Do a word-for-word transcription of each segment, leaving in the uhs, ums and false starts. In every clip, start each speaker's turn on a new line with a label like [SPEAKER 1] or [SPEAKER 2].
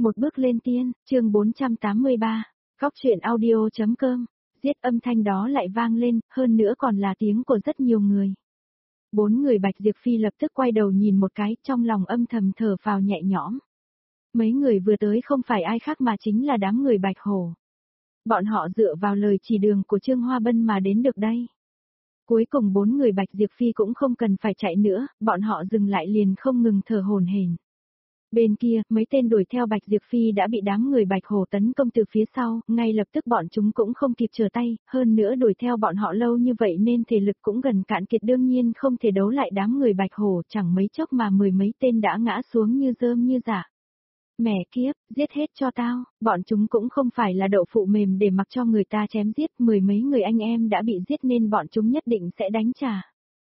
[SPEAKER 1] Một bước lên tiên, chương bốn trăm tám mươi ba, Góc truyện audio.com, giết âm thanh đó lại vang lên, hơn nữa còn là tiếng của rất nhiều người. Bốn người Bạch Diệp Phi lập tức quay đầu nhìn một cái, trong lòng âm thầm thở phào nhẹ nhõm. Mấy người vừa tới không phải ai khác mà chính là đám người Bạch Hổ. Bọn họ dựa vào lời chỉ đường của Trương Hoa Bân mà đến được đây. Cuối cùng bốn người Bạch Diệp Phi cũng không cần phải chạy nữa, bọn họ dừng lại liền không ngừng thở hổn hển. Bên kia, mấy tên đuổi theo Bạch Diệp Phi đã bị đám người Bạch Hổ tấn công từ phía sau, ngay lập tức bọn chúng cũng không kịp trở tay, hơn nữa đuổi theo bọn họ lâu như vậy nên thể lực cũng gần cạn kiệt, đương nhiên không thể đấu lại đám người Bạch Hổ, chẳng mấy chốc mà mười mấy tên đã ngã xuống như rơm như rạ. Mẹ kiếp, giết hết cho tao, bọn chúng cũng không phải là đậu phụ mềm để mặc cho người ta chém giết, mười mấy người anh em đã bị giết nên bọn chúng nhất định sẽ đánh trả.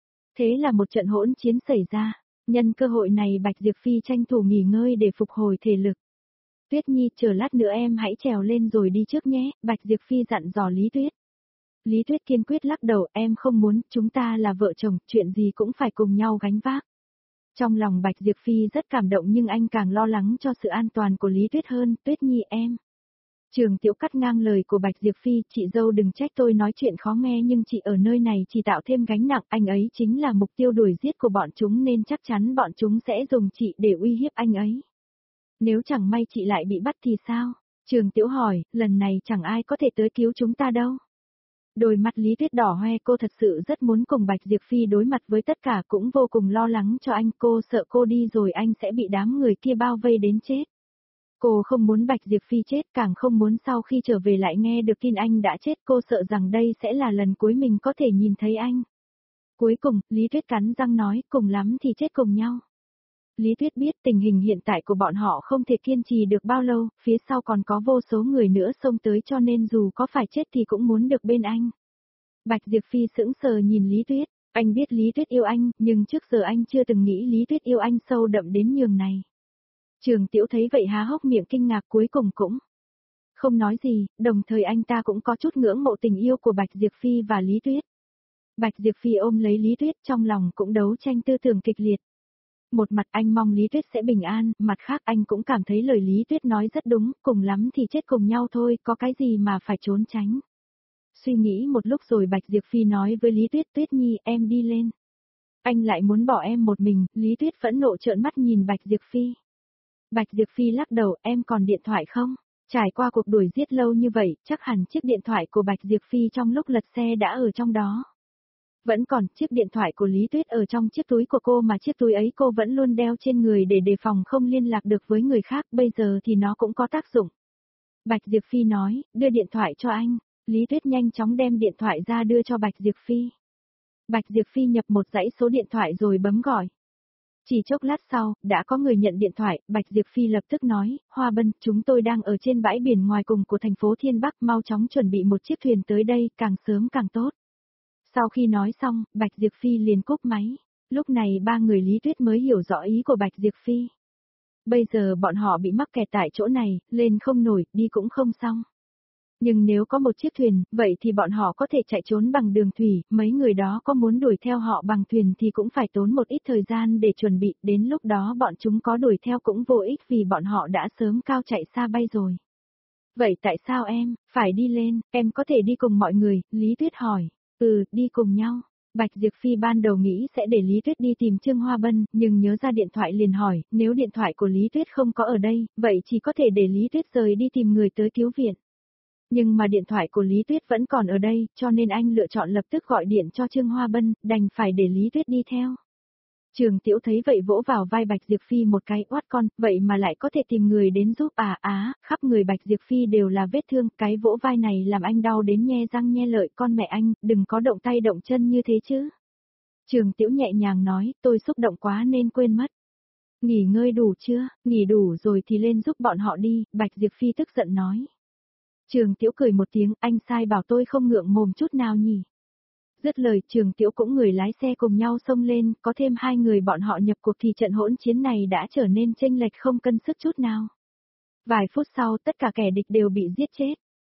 [SPEAKER 1] Thế là một trận hỗn chiến xảy ra. Nhân cơ hội này Bạch Diệp Phi tranh thủ nghỉ ngơi để phục hồi thể lực. Tuyết Nhi, chờ lát nữa em hãy trèo lên rồi đi trước nhé, Bạch Diệp Phi dặn dò Lý Tuyết. Lý Tuyết kiên quyết lắc đầu, em không muốn, chúng ta là vợ chồng, chuyện gì cũng phải cùng nhau gánh vác. Trong lòng Bạch Diệp Phi rất cảm động nhưng anh càng lo lắng cho sự an toàn của Lý Tuyết hơn, Tuyết Nhi em. Trường Tiểu cắt ngang lời của Bạch Diệp Phi, chị dâu đừng trách tôi nói chuyện khó nghe nhưng chị ở nơi này chỉ tạo thêm gánh nặng, anh ấy chính là mục tiêu đuổi giết của bọn chúng nên chắc chắn bọn chúng sẽ dùng chị để uy hiếp anh ấy. Nếu chẳng may chị lại bị bắt thì sao? Trường Tiểu hỏi, lần này chẳng ai có thể tới cứu chúng ta đâu. Đôi mắt Lý Tuyết đỏ hoe, cô thật sự rất muốn cùng Bạch Diệp Phi đối mặt với tất cả, cũng vô cùng lo lắng cho anh, cô sợ cô đi rồi anh sẽ bị đám người kia bao vây đến chết. Cô không muốn Bạch Diệp Phi chết, càng không muốn sau khi trở về lại nghe được tin anh đã chết, cô sợ rằng đây sẽ là lần cuối mình có thể nhìn thấy anh. Cuối cùng, Lý Tuyết cắn răng nói, cùng lắm thì chết cùng nhau. Lý Tuyết biết tình hình hiện tại của bọn họ không thể kiên trì được bao lâu, phía sau còn có vô số người nữa xông tới cho nên dù có phải chết thì cũng muốn được bên anh. Bạch Diệp Phi sững sờ nhìn Lý Tuyết, anh biết Lý Tuyết yêu anh, nhưng trước giờ anh chưa từng nghĩ Lý Tuyết yêu anh sâu đậm đến nhường này. Trường Tiểu thấy vậy há hốc miệng kinh ngạc, cuối cùng cũng không nói gì, đồng thời anh ta cũng có chút ngưỡng mộ tình yêu của Bạch Diệp Phi và Lý Tuyết. Bạch Diệp Phi ôm lấy Lý Tuyết, trong lòng cũng đấu tranh tư tưởng kịch liệt. Một mặt anh mong Lý Tuyết sẽ bình an, mặt khác anh cũng cảm thấy lời Lý Tuyết nói rất đúng, cùng lắm thì chết cùng nhau thôi, có cái gì mà phải trốn tránh. Suy nghĩ một lúc rồi Bạch Diệp Phi nói với Lý Tuyết, Tuyết Nhi, em đi lên. Anh lại muốn bỏ em một mình, Lý Tuyết phẫn nộ trợn mắt nhìn Bạch Diệp Phi. Bạch Diệp Phi lắc đầu, em còn điện thoại không? Trải qua cuộc đuổi giết lâu như vậy, chắc hẳn chiếc điện thoại của Bạch Diệp Phi trong lúc lật xe đã ở trong đó. Vẫn còn, chiếc điện thoại của Lý Tuyết ở trong chiếc túi của cô mà chiếc túi ấy cô vẫn luôn đeo trên người để đề phòng không liên lạc được với người khác, bây giờ thì nó cũng có tác dụng. Bạch Diệp Phi nói, đưa điện thoại cho anh. Lý Tuyết nhanh chóng đem điện thoại ra đưa cho Bạch Diệp Phi. Bạch Diệp Phi nhập một dãy số điện thoại rồi bấm gọi. Chỉ chốc lát sau, đã có người nhận điện thoại, Bạch Diệp Phi lập tức nói, Hoa Bân, chúng tôi đang ở trên bãi biển ngoài cùng của thành phố Thiên Bắc, mau chóng chuẩn bị một chiếc thuyền tới đây, càng sớm càng tốt. Sau khi nói xong, Bạch Diệp Phi liền cúp máy. Lúc này ba người Lý Tuyết mới hiểu rõ ý của Bạch Diệp Phi. Bây giờ bọn họ bị mắc kẹt tại chỗ này, lên không nổi, đi cũng không xong. Nhưng nếu có một chiếc thuyền, vậy thì bọn họ có thể chạy trốn bằng đường thủy, mấy người đó có muốn đuổi theo họ bằng thuyền thì cũng phải tốn một ít thời gian để chuẩn bị, đến lúc đó bọn chúng có đuổi theo cũng vô ích vì bọn họ đã sớm cao chạy xa bay rồi. Vậy tại sao em, phải đi lên, em có thể đi cùng mọi người, Lý Tuyết hỏi. Ừ, đi cùng nhau. Bạch Diệp Phi ban đầu nghĩ sẽ để Lý Tuyết đi tìm Trương Hoa Bân, nhưng nhớ ra điện thoại liền hỏi, nếu điện thoại của Lý Tuyết không có ở đây, vậy chỉ có thể để Lý Tuyết rời đi tìm người tới cứu viện. Nhưng mà điện thoại của Lý Tuyết vẫn còn ở đây, cho nên anh lựa chọn lập tức gọi điện cho Trương Hoa Bân, đành phải để Lý Tuyết đi theo. Trường Tiểu thấy vậy vỗ vào vai Bạch Diệp Phi một cái, oát con, vậy mà lại có thể tìm người đến giúp à á, khắp người Bạch Diệp Phi đều là vết thương, cái vỗ vai này làm anh đau đến nhe răng nhe lợi, con mẹ anh, đừng có động tay động chân như thế chứ. Trường Tiểu nhẹ nhàng nói, tôi xúc động quá nên quên mất. Nghỉ ngơi đủ chưa, nghỉ đủ rồi thì lên giúp bọn họ đi, Bạch Diệp Phi tức giận nói. Trường Tiểu cười một tiếng, anh sai bảo tôi không ngượng mồm chút nào nhỉ. Dứt lời, Trường Tiểu cũng người lái xe cùng nhau xông lên, có thêm hai người bọn họ nhập cuộc thì trận hỗn chiến này đã trở nên chênh lệch không cân sức chút nào. Vài phút sau tất cả kẻ địch đều bị giết chết.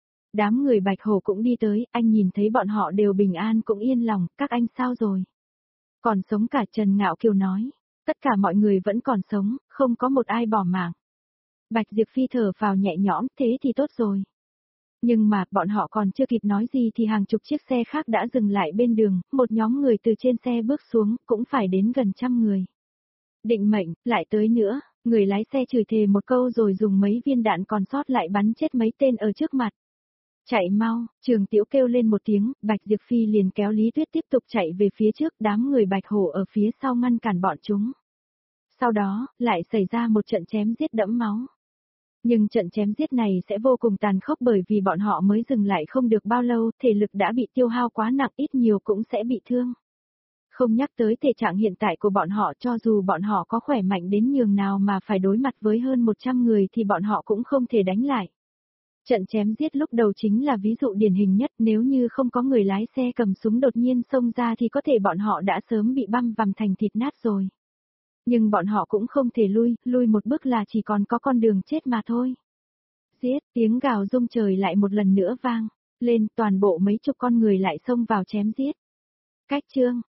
[SPEAKER 1] Đám người Bạch Hổ cũng đi tới, anh nhìn thấy bọn họ đều bình an cũng yên lòng, các anh sao rồi? Còn sống cả, Trần Ngạo Kiều nói. Tất cả mọi người vẫn còn sống, không có một ai bỏ mạng. Bạch Diệp Phi thở vào nhẹ nhõm, thế thì tốt rồi. Nhưng mà, bọn họ còn chưa kịp nói gì thì hàng chục chiếc xe khác đã dừng lại bên đường, một nhóm người từ trên xe bước xuống, cũng phải đến gần trăm người. Định mệnh, lại tới nữa, người lái xe chửi thề một câu rồi dùng mấy viên đạn còn sót lại bắn chết mấy tên ở trước mặt. Chạy mau, Trường Tiễu kêu lên một tiếng, Bạch Diệp Phi liền kéo Lý Tuyết tiếp tục chạy về phía trước, đám người Bạch Hổ ở phía sau ngăn cản bọn chúng. Sau đó, lại xảy ra một trận chém giết đẫm máu. Nhưng trận chém giết này sẽ vô cùng tàn khốc bởi vì bọn họ mới dừng lại không được bao lâu, thể lực đã bị tiêu hao quá nặng, ít nhiều cũng sẽ bị thương. Không nhắc tới thể trạng hiện tại của bọn họ, cho dù bọn họ có khỏe mạnh đến nhường nào mà phải đối mặt với hơn một trăm người thì bọn họ cũng không thể đánh lại. Trận chém giết lúc đầu chính là ví dụ điển hình nhất, nếu như không có người lái xe cầm súng đột nhiên xông ra thì có thể bọn họ đã sớm bị băm vằm thành thịt nát rồi. Nhưng bọn họ cũng không thể lui, lui một bước là chỉ còn có con đường chết mà thôi. Giết, tiếng gào rung trời lại một lần nữa vang lên, toàn bộ mấy chục con người lại xông vào chém giết. Cách chương